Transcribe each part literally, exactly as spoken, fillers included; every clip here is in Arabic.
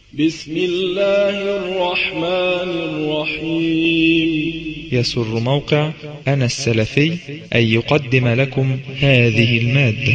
بسم الله الرحمن الرحيم. يسر موقع أنا السلفي أن يقدم لكم هذه المادة.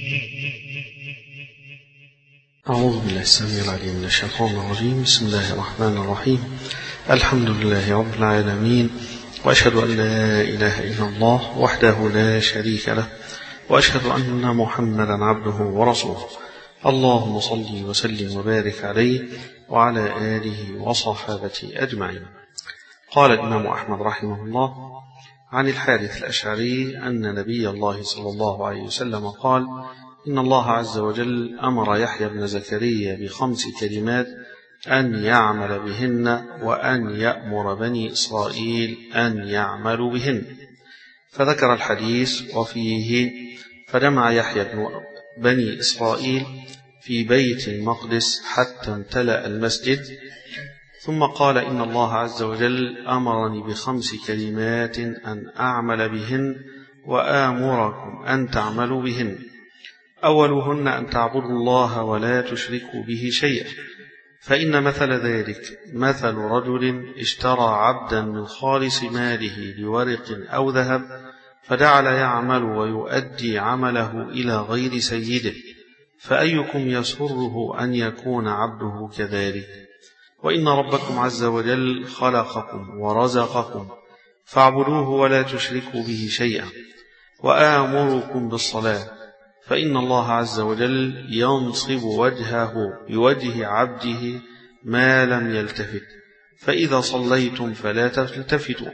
أعوذ بالله السميع العليم من الشيطان الرجيم. بسم الله الرحمن الرحيم. الحمد لله رب العالمين، وأشهد أن لا إله إلا الله وحده لا شريك له، وأشهد أن محمدا عبده ورسوله. اللهم صل وسلم وبارك عليه وعلى آله وصحابته أجمعين. قال الإمام أحمد رحمه الله عن الحارث الأشعري أن نبي الله صلى الله عليه وسلم قال: إن الله عز وجل أمر يحيى بن زكريا بخمس كلمات أن يعمل بهن، وأن يأمر بني إسرائيل أن يعملوا بهن. فذكر الحديث وفيه: فجمع يحيى بني إسرائيل في بيت المقدس حتى امتلأ المسجد، ثم قال: إن الله عز وجل أمرني بخمس كلمات أن أعمل بهن وآمركم أن تعملوا بهن. أولهن أن تعبدوا الله ولا تشركوا به شيئا، فإن مثل ذلك مثل رجل اشترى عبدا من خالص ماله بورق أو ذهب، فجعل يعمل ويؤدي عمله إلى غير سيده، فأيكم يسره أن يكون عبده كذلك؟ وإن ربكم عز وجل خلقكم ورزقكم فاعبدوه ولا تشركوا به شيئا. وآمركم بالصلاة، فإن الله عز وجل ينصب وجهه بوجه عبده ما لم يلتفت، فإذا صليتم فلا تلتفتوا.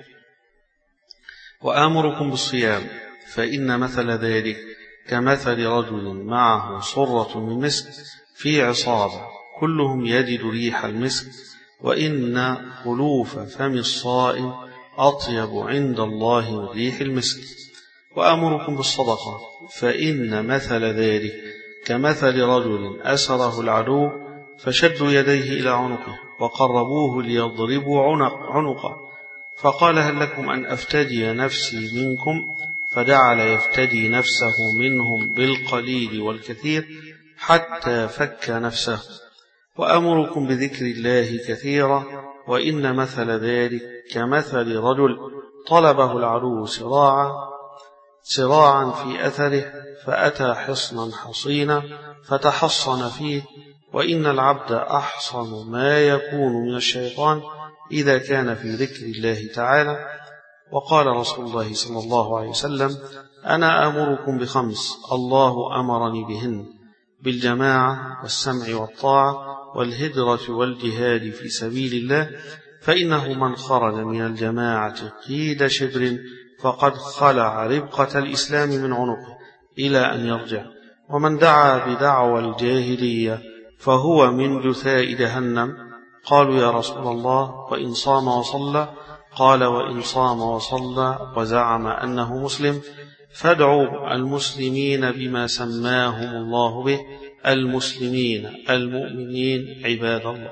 وآمركم بالصيام، فإن مثل ذلك كمثل رجل معه صرة من مسك في عصابة، كلهم يجد ريح المسك، وإن خلوف فم الصائم أطيب عند الله من ريح المسك. وآمركم بالصدقة، فإن مثل ذلك كمثل رجل أسره العدو فشدوا يديه إلى عنقه وقربوه ليضربوا عنق عنقه، فقال: هل لكم أن أفتدي نفسي منكم؟ فجعل يفتدي نفسه منهم بالقليل والكثير حتى فك نفسه. وأمركم بذكر الله كثيرا، وإن مثل ذلك كمثل رجل طلبه العدو سراعا سراعا في أثره، فأتى حصنا حصينا فتحصن فيه. وإن العبد أحصن ما يكون من الشيطان إذا كان في ذكر الله تعالى. وقال رسول الله صلى الله عليه وسلم: أنا آمركم بخمس الله أمرني بهن: بالجماعة والسمع والطاعة والهجرة والجهاد في سبيل الله، فإنه من خرج من الجماعة قيد شبر فقد خلع ربقة الإسلام من عنقه إلى أن يرجع، ومن دعا بدعوى الجاهلية فهو من جثاء جهنم. قالوا: يا رسول الله، وإن صام وصلى؟ قال: وإن صام وصلى وزعم أنه مسلم فادعوا المسلمين بما سماهم الله به: المسلمين المؤمنين عباد الله.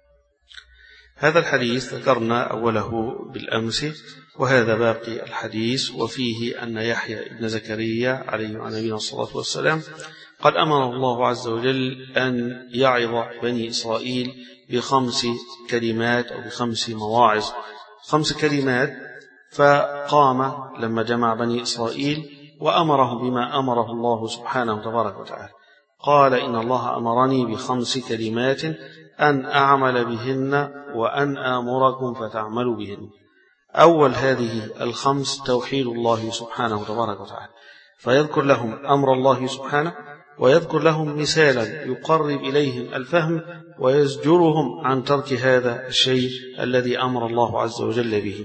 هذا الحديث ذكرنا أوله بالأمس، وهذا باقي الحديث، وفيه أن يحيى بن زكريا عليه وعلى نبينا الصلاة والسلام قد أمر الله عز وجل أن يعظ بني إسرائيل بخمس كلمات أو بخمس مواعظ، خمس كلمات. فقام لما جمع بني إسرائيل وأمرهم بما أمره الله سبحانه تبارك وتعالى، قال: إن الله أمرني بخمس كلمات أن أعمل بهن وأن آمركم فتعملوا بهن. أول هذه الخمس توحيد الله سبحانه تبارك وتعالى، فيذكر لهم أمر الله سبحانه، ويذكر لهم مثالا يقرب إليهم الفهم، ويزجرهم عن ترك هذا الشيء الذي أمر الله عز وجل به.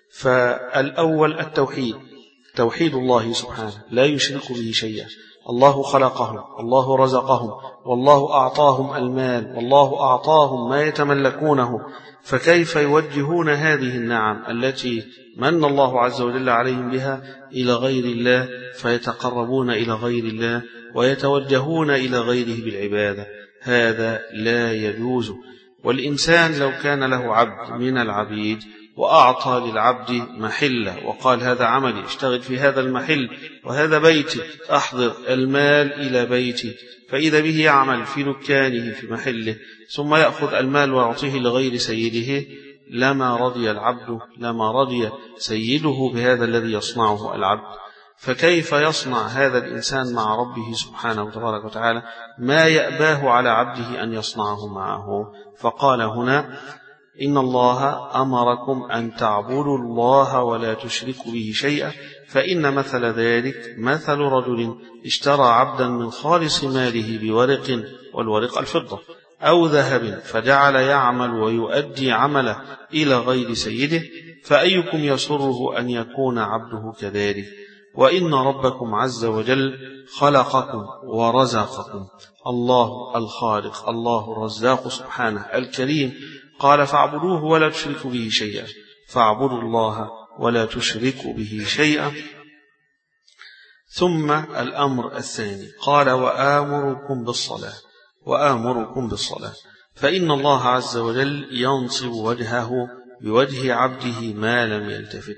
فالأول التوحيد، توحيد الله سبحانه، لا يشرك به شيئا. الله خلقهم، الله رزقهم، والله أعطاهم المال، والله أعطاهم ما يتملكونه، فكيف يوجهون هذه النعم التي من الله عز وجل عليهم بها إلى غير الله، فيتقربون إلى غير الله ويتوجهون إلى غيره بالعبادة؟ هذا لا يجوز. والإنسان لو كان له عبد من العبيد وأعطى للعبد محلة وقال هذا عملي، اشتغل في هذا المحل وهذا بيتي، أحضر المال إلى بيتي، فإذا به يعمل في دكانه في محله ثم يأخذ المال ويعطيه لغير سيده، لما رضي العبد لما رضي سيده بهذا الذي يصنعه العبد. فكيف يصنع هذا الإنسان مع ربه سبحانه وتبارك وتعالى ما يأباه على عبده أن يصنعه معه؟ فقال هنا إن الله أمركم أن تعبدوا الله ولا تشركوا به شيئا، فإن مثل ذلك مثل رجل اشترى عبدا من خالص ماله بورق، والورق الفضة أو ذهب، فجعل يعمل ويؤدي عمله إلى غير سيده، فأيكم يسره أن يكون عبده كذلك؟ وإن ربكم عز وجل خلقكم ورزقكم، الله الخالق الله الرزاق سبحانه الكريم، قال فاعبدوه ولا تشركوا به شيئا، فاعبدوا الله ولا تشركوا به شيئا. ثم الأمر الثاني قال وآمركم بالصلاة وآمركم بالصلاة فإن الله عز وجل ينصب وجهه بوجه عبده ما لم يلتفت.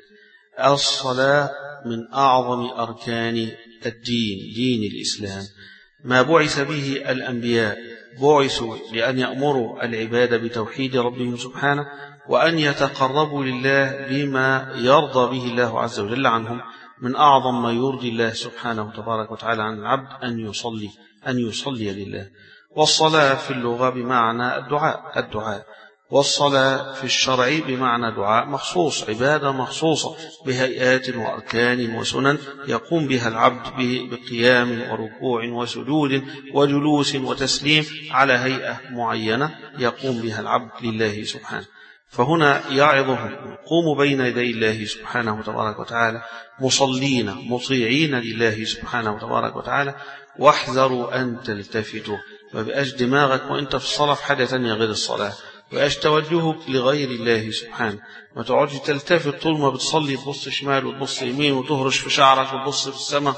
الصلاة من أعظم أركان الدين، دين الإسلام، ما بعث به الأنبياء، بعثوا لأن يأمروا العباد بتوحيد ربهم سبحانه وأن يتقربوا لله بما يرضى به الله عز وجل عنهم. من أعظم ما يرضي الله سبحانه تبارك وتعالى عن العبد أن يصلي أن يصلي لله. والصلاة في اللغة بمعنى الدعاء الدعاء والصلاة في الشرع بمعنى دعاء مخصوص، عبادة مخصوصة بهيئات وأركان وسنن يقوم بها العبد بقيام وركوع وسجود وجلوس وتسليم على هيئة معينة يقوم بها العبد لله سبحانه. فهنا يعظهم قوموا بين يدي الله سبحانه وتبارك وتعالى مصلين مطيعين لله سبحانه وتبارك وتعالى، واحذروا أن تلتفتوا، ما بقاش دماغك وانت في الصلاة في حاجة تانية غير الصلاة، وياش توجهك لغير الله سبحانه، ما تقعدش تلتفت طول ما بتصلي تبص شمال وتبص يمين وتهرش في شعرك وتبص في السماء.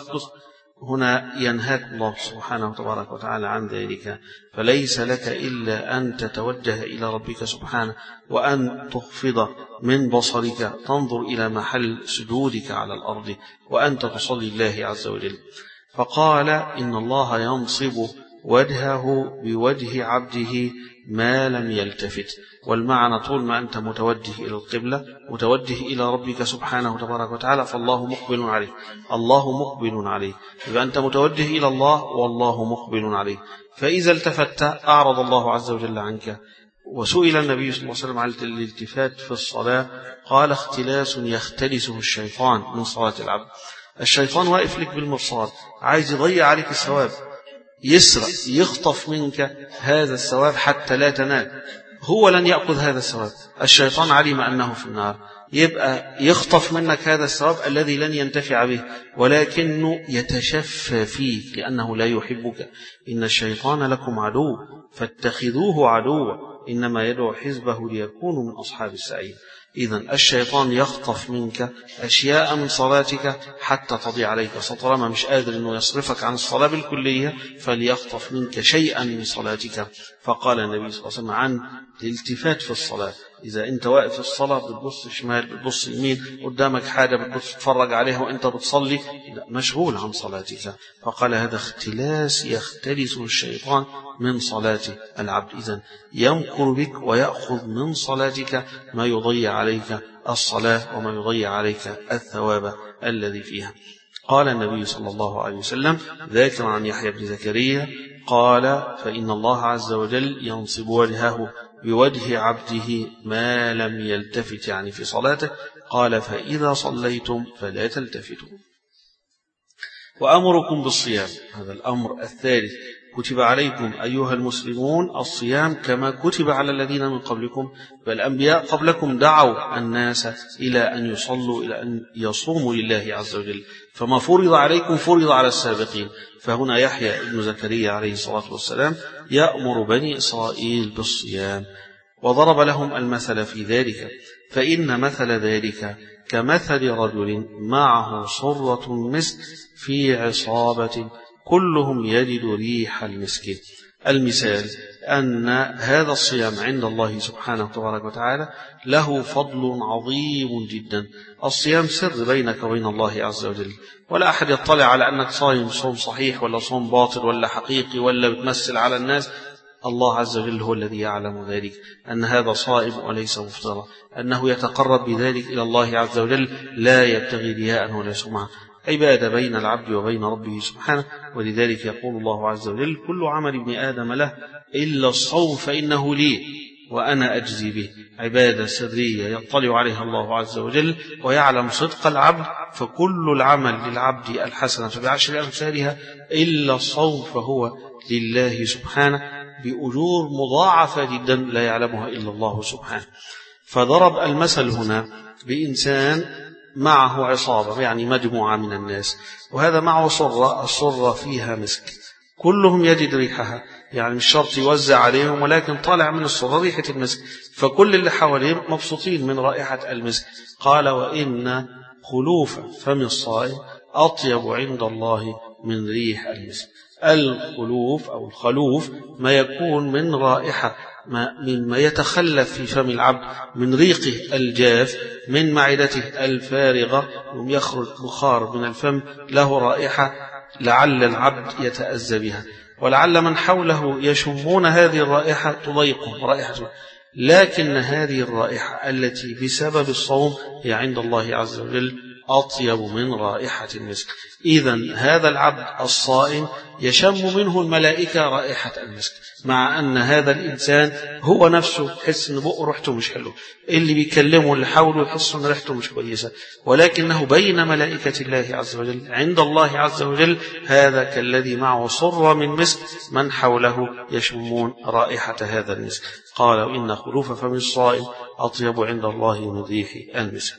هنا ينهاك الله سبحانه وتبارك وتعالى عن ذلك، فليس لك إلا أن تتوجه إلى ربك سبحانه وأن تخفض من بصرك تنظر إلى محل سجودك على الأرض وأنت تصلي الله عز وجل. فقال إن الله ينصب وجهه بوجه عبده ما لم يلتفت، والمعنى طول ما أنت متوجه إلى القبلة متوجه إلى ربك سبحانه وتبارك وتعالى فالله مقبل عليه الله مقبل عليه يبقى أنت متوجه إلى الله والله مقبل عليه. فإذا التفت أعرض الله عز وجل عنك. وسئل النبي صلى الله عليه وسلم عن الالتفات في الصلاة قال اختلاس يختلسه الشيطان من صلاة العبد. الشيطان واقف لك بالمرصاد عايز يضيع عليك الثواب، يسرق يخطف منك هذا الثواب حتى لا تنال، هو لن يأخذ هذا الثواب، الشيطان علم أنه في النار، يبقى يخطف منك هذا الثواب الذي لن ينتفع به ولكنه يتشفى فيك لأنه لا يحبك. إن الشيطان لكم عدو فاتخذوه عدوا إنما يدعو حزبه ليكونوا من أصحاب السعير. إذن الشيطان يخطف منك أشياء من صلاتك حتى تضيع عليك، فطالما مش قادر أنه يصرفك عن الصلاة بالكلية فليخطف منك شيئا من صلاتك. فقال النبي صلى الله عليه وسلم عن الالتفات في الصلاة، إذا أنت واقف في الصلاة بتبص شمال بتبص يمين قدامك حاجة بتبص تتفرج عليها وأنت بتصلي مشغول عن صلاتك، فقال هذا اختلاس يختلسه الشيطان من صلاة العبد. إذن يمكر بك ويأخذ من صلاتك ما يضيع عليك الصلاة وما يضيع عليك الثواب الذي فيها. قال النبي صلى الله عليه وسلم ذاكرا عن يحيى بن زكريا قال فإن الله عز وجل ينصب وجهه بوجه عبده ما لم يلتفت يعني في صلاته، قال فإذا صليتم فلا تلتفتوا. وأمركم بالصيام، هذا الأمر الثالث، كتب عليكم أيها المسلمون الصيام كما كتب على الذين من قبلكم، فالأنبياء قبلكم دعوا الناس إلى أن يصلوا إلى أن يصوموا لله عز وجل، فما فرض عليكم فرض على السابقين. فهنا يحيى ابن زكريا عليه الصلاة والسلام يأمر بني إسرائيل بالصيام وضرب لهم المثل في ذلك، فإن مثل ذلك كمثل رجل معه صرة مسك في عصابة كلهم يجد ريح المسك. المثال أن هذا الصيام عند الله سبحانه تبارك وتعالى له فضل عظيم جدا. الصيام سر بينك وبين الله عز وجل، ولا أحد يطلع على أنك صايم صوم صحيح ولا صوم باطل ولا حقيقي ولا بتمثل على الناس. الله عز وجل هو الذي يعلم ذلك، أن هذا صائم وليس مفطرا، أنه يتقرب بذلك إلى الله عز وجل لا يبتغي رياء ولا سمعة، عبادة بين العبد وبين ربه سبحانه. ولذلك يقول الله عز وجل: كل عمل ابن آدم له إلا الصوم فإنه لي وأنا أجزي به. عبادة سرية يطلع عليها الله عز وجل ويعلم صدق العبد، فكل العمل للعبد الحسنة بعشر أمثالها إلا الصوم فهو لله سبحانه بأجور مضاعفة جدا لا يعلمها إلا الله سبحانه. فضرب المثل هنا بإنسان معه عصابة، يعني مجموعة من الناس، وهذا معه صرة، الصرة فيها مسك، كلهم يجد ريحها، يعني مش شرط يوزع عليهم، ولكن طالع من الصرة ريحة المسك، فكل اللي حواليه مبسوطين من رائحة المسك. قال: وإن خلوف فم الصائم أطيب عند الله من ريح المسك. الخلوف أو الخلوف ما يكون من رائحة، ما مما يتخلف في فم العبد من ريقه الجاف، من معدته الفارغة، يخرج بخار من الفم له رائحة لعل العبد يتأذى بها، ولعل من حوله يشمون هذه الرائحة تضيقهم رائحة، لكن هذه الرائحة التي بسبب الصوم هي عند الله عز وجل أطيب من رائحة المسك. إذن هذا العبد الصائم يشم منه الملائكة رائحة المسك، مع أن هذا الإنسان هو نفسه يحس أن بقه ريحته مش حلو، اللي بيكلمه اللي حوله يحس أن ريحته مش كويسة، ولكنه بين ملائكة الله عز وجل عند الله عز وجل هذا كالذي معه صرة من مسك، من حوله يشمون رائحة هذا المسك. قال: إن خلوف فم الصائم أطيب عند الله من ريح المسك.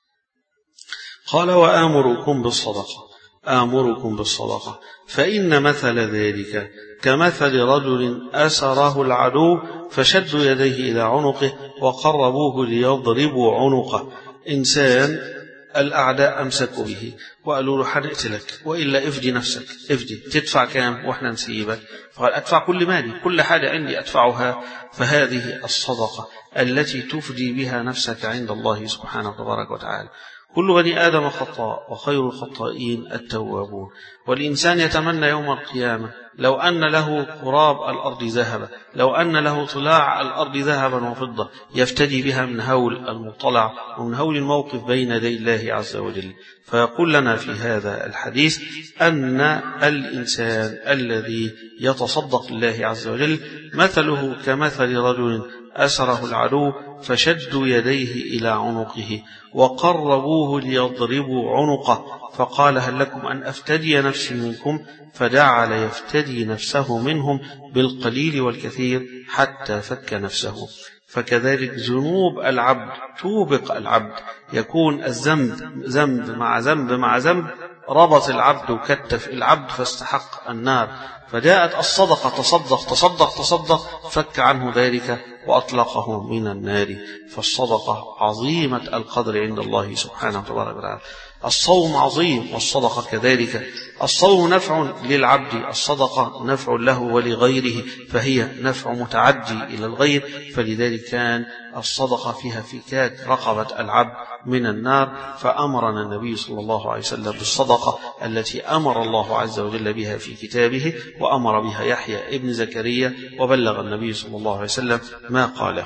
قال: وآمركم بالصدقة آمركم بالصدقة فإن مثل ذلك كمثل رجل أسره العدو فشدوا يديه إلى عنقه وقربوه ليضربوا عنقه. إنسان الأعداء أمسكوا به وقالوا له: حنقتلك وإلا افدي نفسك، افدي، تدفع كام وإحنا نسيبك؟ فقال: أدفع كل مالي، كل حاجة عندي أدفعها. فهذه الصدقة التي تفدي بها نفسك عند الله سبحانه تبارك وتعالى. كل بني آدم خطاء وخير الخطائين التوابون. والإنسان يتمنى يوم القيامة لو أن له قراب الأرض ذهبا، لو أن له طلاع الأرض ذهبا وفضة يفتدي بها من هول المطلع ومن هول الموقف بين يدي الله عز وجل. فيقول لنا في هذا الحديث أن الإنسان الذي يتصدق لله عز وجل مثله كمثل رجل أسره العدو فشدوا يديه إلى عنقه وقربوه ليضربوا عنقه، فقال: هل لكم أن أفتدي نفسي منكم؟ فجعل يفتدي نفسه منهم بالقليل والكثير حتى فك نفسه. فكذلك ذنوب العبد توبق العبد، يكون الذنب ذنب مع ذنب مع ذنب، ربط العبد وكتف العبد فاستحق النار. فجاءت الصدقة، تصدق تصدق تصدق، فك عنه ذلك وأطلقه من النار. فالصدقة عظيمة القدر عند الله سبحانه وتعالى. الصوم عظيم والصدقة كذلك. الصوم نفع للعبد، الصدقة نفع له ولغيره، فهي نفع متعدي إلى الغير. فلذلك كان الصدقة فيها فكاك رقبة العبد من النار. فأمرنا النبي صلى الله عليه وسلم بالصدقة التي أمر الله عز وجل بها في كتابه، وأمر بها يحيى ابن زكريا، وبلغ النبي صلى الله عليه وسلم ما قاله.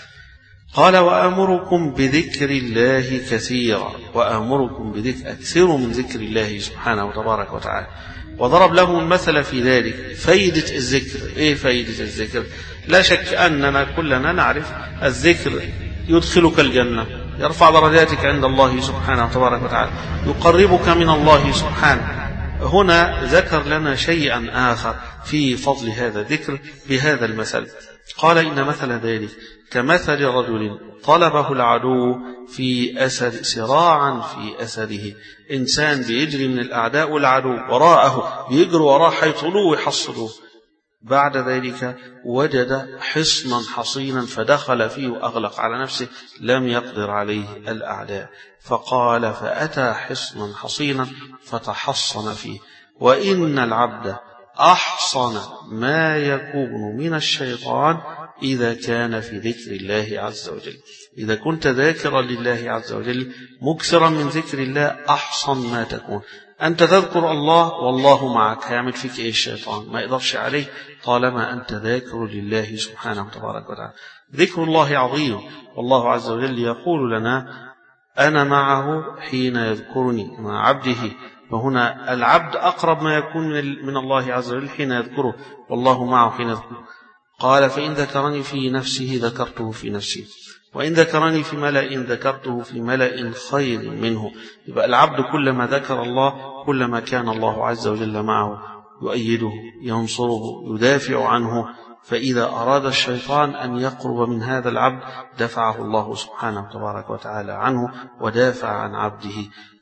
قال: وآمركم بذكر الله كثيرا، وآمركم بذكر أكثر من ذكر الله سبحانه وتبارك وتعالى. وضرب لهم المثل في ذلك. فايدة الذكر، إيه فايدة الذكر؟ لا شك أننا كلنا نعرف الذكر يدخلك الجنة، يرفع درجاتك عند الله سبحانه وتبارك وتعالى، يقربك من الله سبحانه. هنا ذكر لنا شيئا آخر في فضل هذا الذكر بهذا المثل. قال: إن مثل ذلك كمثل رجل طلبه العدو في أسد سراعا في أسده. إنسان بيجري من الأعداء والعدو وراءه، بيجروا وراه حيطلوه ويحصلوه. بعد ذلك وجد حصنا حصينا فدخل فيه وأغلق على نفسه، لم يقدر عليه الأعداء. فقال: فأتى حصنا حصينا فتحصن فيه. وإن العبد أحصن ما يكون من الشيطان إذا كان في ذكر الله عز وجل. إذا كنت ذاكرا لله عز وجل مكثرا من ذكر الله أحصن ما تكون. أنت تذكر الله والله معك، هيعمل فيك إيه الشيطان؟ ما يقدرش عليه طالما أنت ذاكر لله سبحانه تبارك وتعالى. ذكر الله عظيم، والله عز وجل يقول لنا أنا معه حين يذكرني، مع عبده. فهنا العبد أقرب ما يكون من الله عز وجل حين يذكره، والله معه حين يذكره. قال فإن ذكرني في نفسه ذكرته في نفسي، وإن ذكرني في ملأ ذكرته في ملأ خير منه. يبقى العبد كلما ذكر الله كلما كان الله عز وجل معه، يؤيده، ينصره، يدافع عنه. فإذا أراد الشيطان أن يقرب من هذا العبد دفعه الله سبحانه تبارك وتعالى عنه ودافع عن عبده.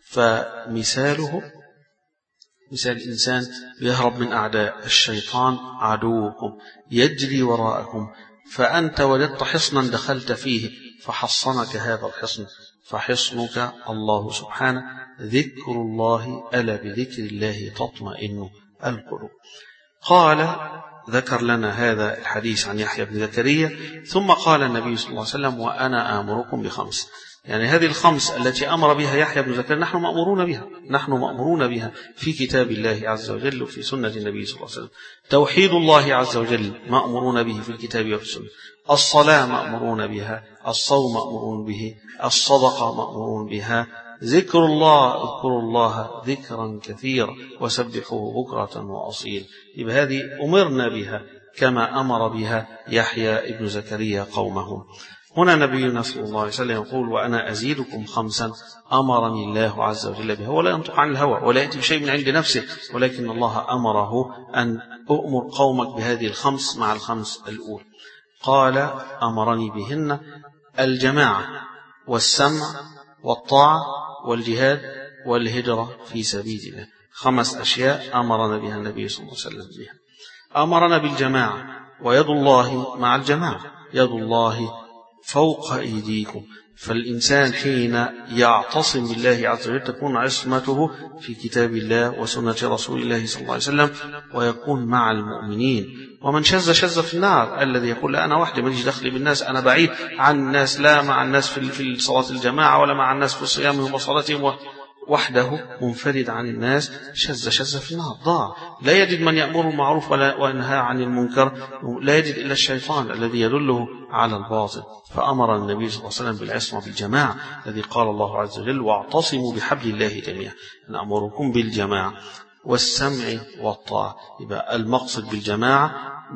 فمثاله مثال إنسان يهرب من أعداء الشيطان، عدوكم يجري وراءكم، فأنت وجدت حصنا دخلت فيه فحصنك هذا الحصن، فحصنك الله سبحانه. ذكر الله، ألا بذكر الله تطمئن القلوب. قال ذكر لنا هذا الحديث عن يحيى بن زكريا، ثم قال النبي صلى الله عليه وسلم وأنا آمركم بخمس. يعني هذه الخمس التي أمر بها يحيى بن زكريا نحن مأمورون بها، نحن مأمورون بها في كتاب الله عز وجل وفي سنة النبي صلى الله عليه وسلم. توحيد الله عز وجل مأمورون به في الكتاب وفي السنة، الصلاة مأمورون بها، الصوم مأمورون به، الصدقة مأمورون بها، ذكر الله، اذكروا الله ذكرا كثيرا وسبحوه بكرة وأصيل. يبقى هذه أمرنا بها كما أمر بها يحيى بن زكريا قومه. هنا نبينا صلى الله عليه وسلم يقول وأنا أزيدكم خمسا أمرني الله عز وجل بها، ولا ينطق عن الهوى ولا يأتي بشيء من عند نفسه، ولكن الله أمره أن أؤمر قومك بهذه الخمس مع الخمس الأولى. قال أمرني بهن الجماعة والسمع والطاعة والجهاد والهجرة في سبيل الله. خمس أشياء أمرنا بها النبي صلى الله عليه وسلم بها. أمرنا بالجماعة، ويد الله مع الجماعة، يد الله فوق أيديكم. فالإنسان حين يعتصم بالله عز وجل تكون عصمته في كتاب الله وسنة رسول الله صلى الله عليه وسلم، ويكون مع المؤمنين. ومن شذ شذ في النار، الذي يقول لا أنا وحدي ماليش دخل بالناس، أنا بعيد عن الناس، لا مع الناس في صلاة الجماعة ولا مع الناس في صيامهم وصلاتهم، وحده منفرد عن الناس، شذ شذ في النار، ضاع. لا يجد من يأمر بالمعروف وينهى عن المنكر، لا يجد إلا الشيطان الذي يدله على الباطل. فأمر النبي صلى الله عليه وسلم بالعصمة بالجماعة، الذي قال الله عز وجل واعتصموا بحبل الله جميعا. نأمركم بالجماعة والسمع والطاعة. يبقى المقصد بالجماعة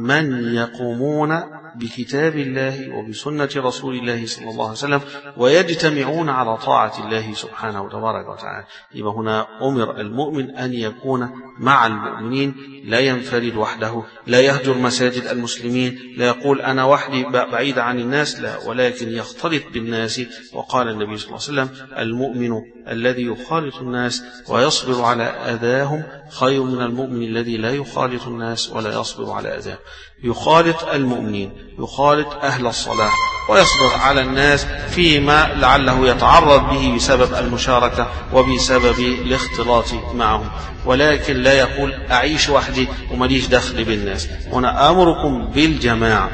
من يقومون بكتاب الله وبسنة رسول الله صلى الله عليه وسلم ويجتمعون على طاعة الله سبحانه وتبارك وتعالى. يبقى هنا أمر المؤمن أن يكون مع المؤمنين، لا ينفرد وحده، لا يهجر مساجد المسلمين، لا يقول أنا وحدي بعيد عن الناس، لا، ولكن يختلط بالناس. وقال النبي صلى الله عليه وسلم المؤمن الذي يخالط الناس ويصبر على أذاهم خير من المؤمن الذي لا يخالط الناس ولا يصبر على أذاهم. يخالط المؤمنين، يخالط أهل الصلاح، ويصبر على الناس فيما لعله يتعرض به بسبب المشاركة وبسبب الاختلاط معهم، ولكن لا يقول أعيش وحدي ومليش دخل بالناس. هنا أمركم بالجماعة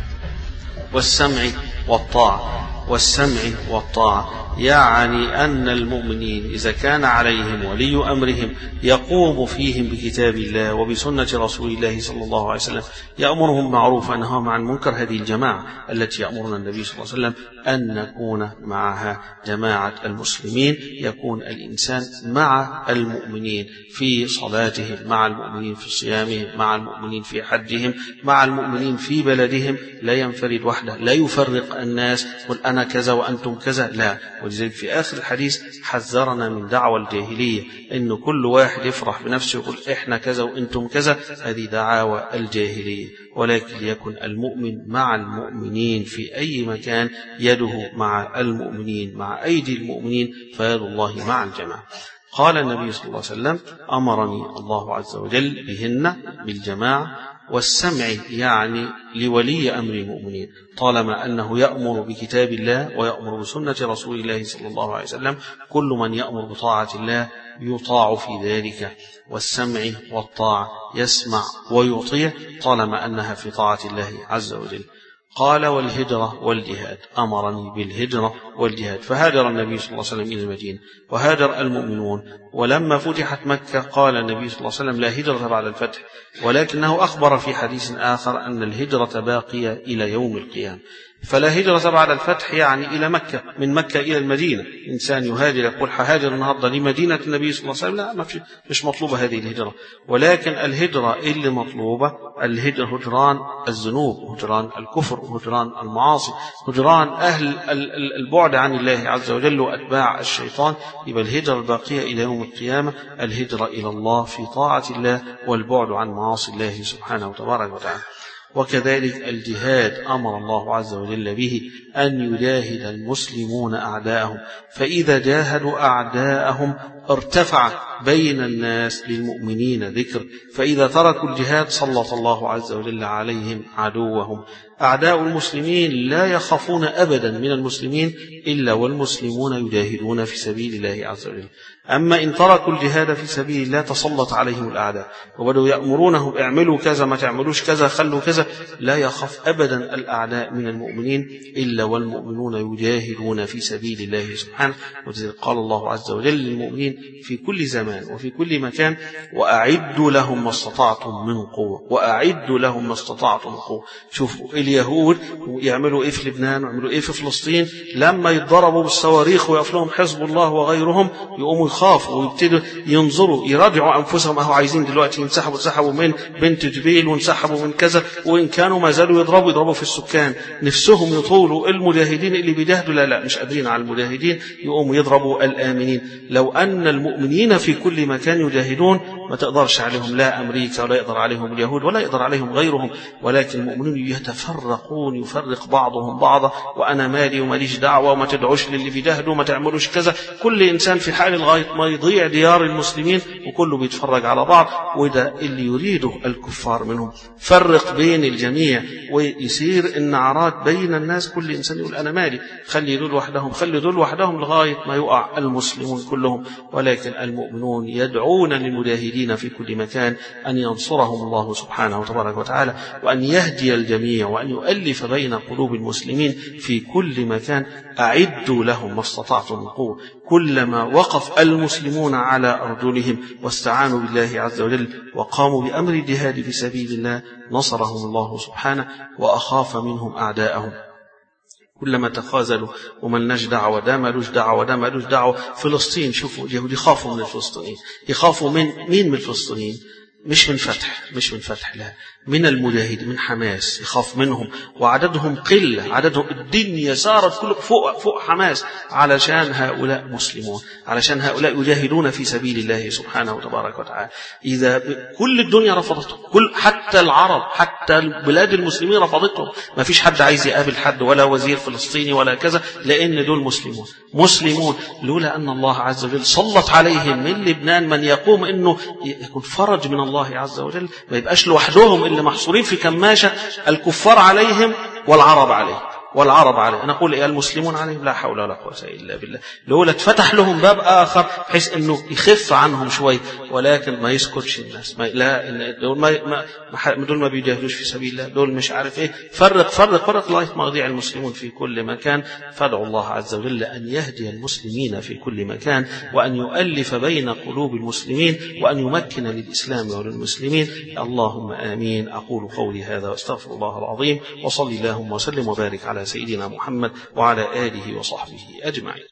والسمع والطاعة. والسمع والطاعة يعني أن المؤمنين إذا كان عليهم ولي أمرهم يقوم فيهم بكتاب الله وبسنة رسول الله صلى الله عليه وسلم، يأمرهم معروف وينهاهم عن المنكر. هذه الجماعة التي يأمرنا النبي صلى الله عليه وسلم أن نكون معها، جماعة المسلمين. يكون الإنسان مع المؤمنين في صلاتهم، مع المؤمنين في صيامهم، مع المؤمنين في حجهم، مع المؤمنين في بلدهم، لا ينفرد وحده، لا يفرق الناس قل أنا كذا وأنتم كذا، لا. ولذلك في آخر الحديث حذرنا من دعوة الجاهلية، إنه كل واحد يفرح بنفسه ويقول إحنا كذا وإنتم كذا، هذه دعاوى الجاهلية. ولكن ليكن المؤمن مع المؤمنين في أي مكان، يده مع المؤمنين، مع أيدي المؤمنين، فيد الله مع الجماعة. قال النبي صلى الله عليه وسلم أمرني الله عز وجل بهن، بالجماعة، والسمع يعني لولي أمر المؤمنين، طالما أنه يأمر بكتاب الله ويأمر بسنة رسول الله صلى الله عليه وسلم. كل من يأمر بطاعة الله يطاع في ذلك، والسمع والطاعة يسمع ويطيع طالما أنها في طاعة الله عز وجل. قال والهجرة والجهاد، أمرني بالهجرة والجهاد، فهاجر النبي صلى الله عليه وسلم إلى المدينة وهاجر المؤمنون. ولما فتحت مكة قال النبي صلى الله عليه وسلم لا هجرة بعد الفتح، ولكنه أخبر في حديث آخر أن الهجرة باقية إلى يوم القيامة. فلا هجرة بعد الفتح يعني إلى مكة، من مكة إلى المدينة. إنسان يهاجر يقول هاجر النهاردة لمدينة النبي صلى الله عليه وسلم، لا، ما مش مطلوبة هذه الهجرة. ولكن الهجرة اللي مطلوبة الهجرة هجران الذنوب، هجران الكفر، هجران المعاصي، هجران أهل البعد عن الله عز وجل وأتباع الشيطان. يبقى الهجرة الباقية إلى يوم القيامة الهجرة إلى الله في طاعة الله والبعد عن معاصي الله سبحانه وتبارك وتعالى. وكذلك الجهاد أمر الله عز وجل به أن يجاهد المسلمون أعداءهم، فإذا جاهدوا أعداءهم ارتفع بين الناس للمؤمنين ذكر، فإذا تركوا الجهاد سلط الله عز وجل عليهم عدوهم. أعداء المسلمين لا يخافون أبدا من المسلمين إلا والمسلمون يجاهدون في سبيل الله عز وجل. أما إن تركوا الجهاد في سبيل الله تسلط عليهم الأعداء وبدوا يأمرونهم اعملوا كذا، ما تعملوش كذا، خلوا كذا. لا يخاف أبدا الأعداء من المؤمنين إلا والمؤمنون يجاهدون في سبيل الله سبحانه. وذلك قال الله عز وجل للمؤمنين في كل زمان وفي كل مكان وأعدوا لهم ما استطعتم من قوة، وأعدوا لهم ما استطعتم من قوة. شوفوا اليهود يعملوا إيه في لبنان ويعملوا إيه في فلسطين، لما يتضربوا بالصواريخ ويقف لهم حزب الله وغيرهم يقوموا يخافوا ويبتدوا ينظروا يراجعوا أنفسهم. أهو عايزين دلوقتي ينسحبوا، انسحبوا من بنت جبيل وانسحبوا من كذا، وإن كانوا ما زالوا يضربوا يضربوا في السكان، نفسهم يطولوا المجاهدين اللي بيجاهدوا، لا لا مش قادرين على المجاهدين، يقوموا يضربوا الآمنين. لو أن المؤمنين في كل مكان يجاهدون ما تقدرش عليهم لا أمريكا ولا يقدر عليهم اليهود ولا يقدر عليهم غيرهم. ولكن المؤمنون يتفرقون، يفرق بعضهم بعضا، وأنا مالي وماليش دعوة، وما تدعوش للي بيجاهدوا، ما تعملوش كذا. كل إنسان في حال لغاية ما يضيع ديار المسلمين وكله بيتفرج على بعض. وده اللي يريده الكفار منهم، فرق بين الجميع ويصير النعرات بين الناس، كل إنسان يقول أنا مالي، خلي دول وحدهم، خلي دول وحدهم لغاية ما يقع المسلمون كلهم. ولكن المؤمنون يدعون للمجاهدين في كل مكان أن ينصرهم الله سبحانه وتبارك وتعالى، وأن يهدي الجميع، وأن يؤلف بين قلوب المسلمين في كل مكان. أعدوا لهم ما استطعتم من قوة. كلما وقف المسلمون على أرجلهم واستعانوا بالله عز وجل وقاموا بأمر الجهاد في سبيل الله نصرهم الله سبحانه وأخاف منهم أعداءهم. كلما تخاذلوا وملناش دعوة، ده مالوش دعوة وده مالوش دعوة. فلسطين، شوفوا اليهود يخافوا من الفلسطينيين. يخافوا من مين؟ من الفلسطينيين، مش من فتح، مش من فتح لا، من المجاهد، من حماس، يخاف منهم. وعددهم قلة، عددهم الدنيا صارت كله فوق فوق حماس، علشان هؤلاء مسلمون، علشان هؤلاء يجاهدون في سبيل الله سبحانه وتبارك وتعالى. إذا كل الدنيا رفضتهم، كل حتى العرب، حتى بلاد المسلمين رفضتهم، ما فيش حد عايز يقابل حد، ولا وزير فلسطيني ولا كذا، لأن دول مسلمون مسلمون لولا أن الله عز وجل سلط عليهم من لبنان من يقوم إنه يكون فرج من الله عز وجل، ما يبقاش لوحدهم اللي محصورين في كماشة، الكفار عليهم والعرب عليهم والعرب عليه. أنا أقول إيه؟ المسلمون عليهم، لا حول ولا قوة إلا بالله. لولا اتفتح لهم باب آخر بحيث أنه يخف عنهم شوي، ولكن ما يسكتش الناس، ما لا إن دول ما, ما دول ما بيجاهدوش في سبيل الله، دول مش عارف إيه. فرق فرق فرق لغاية ما يضيع المسلمون في كل مكان. فادعوا الله عز وجل أن يهدي المسلمين في كل مكان، وأن يؤلف بين قلوب المسلمين، وأن يمكن للإسلام وللمسلمين. اللهم آمين. أقول قولي هذا واستغفر الله العظيم، وصلي اللهم وسلم وبارك على سيدنا محمد وعلى آله وصحبه أجمعين.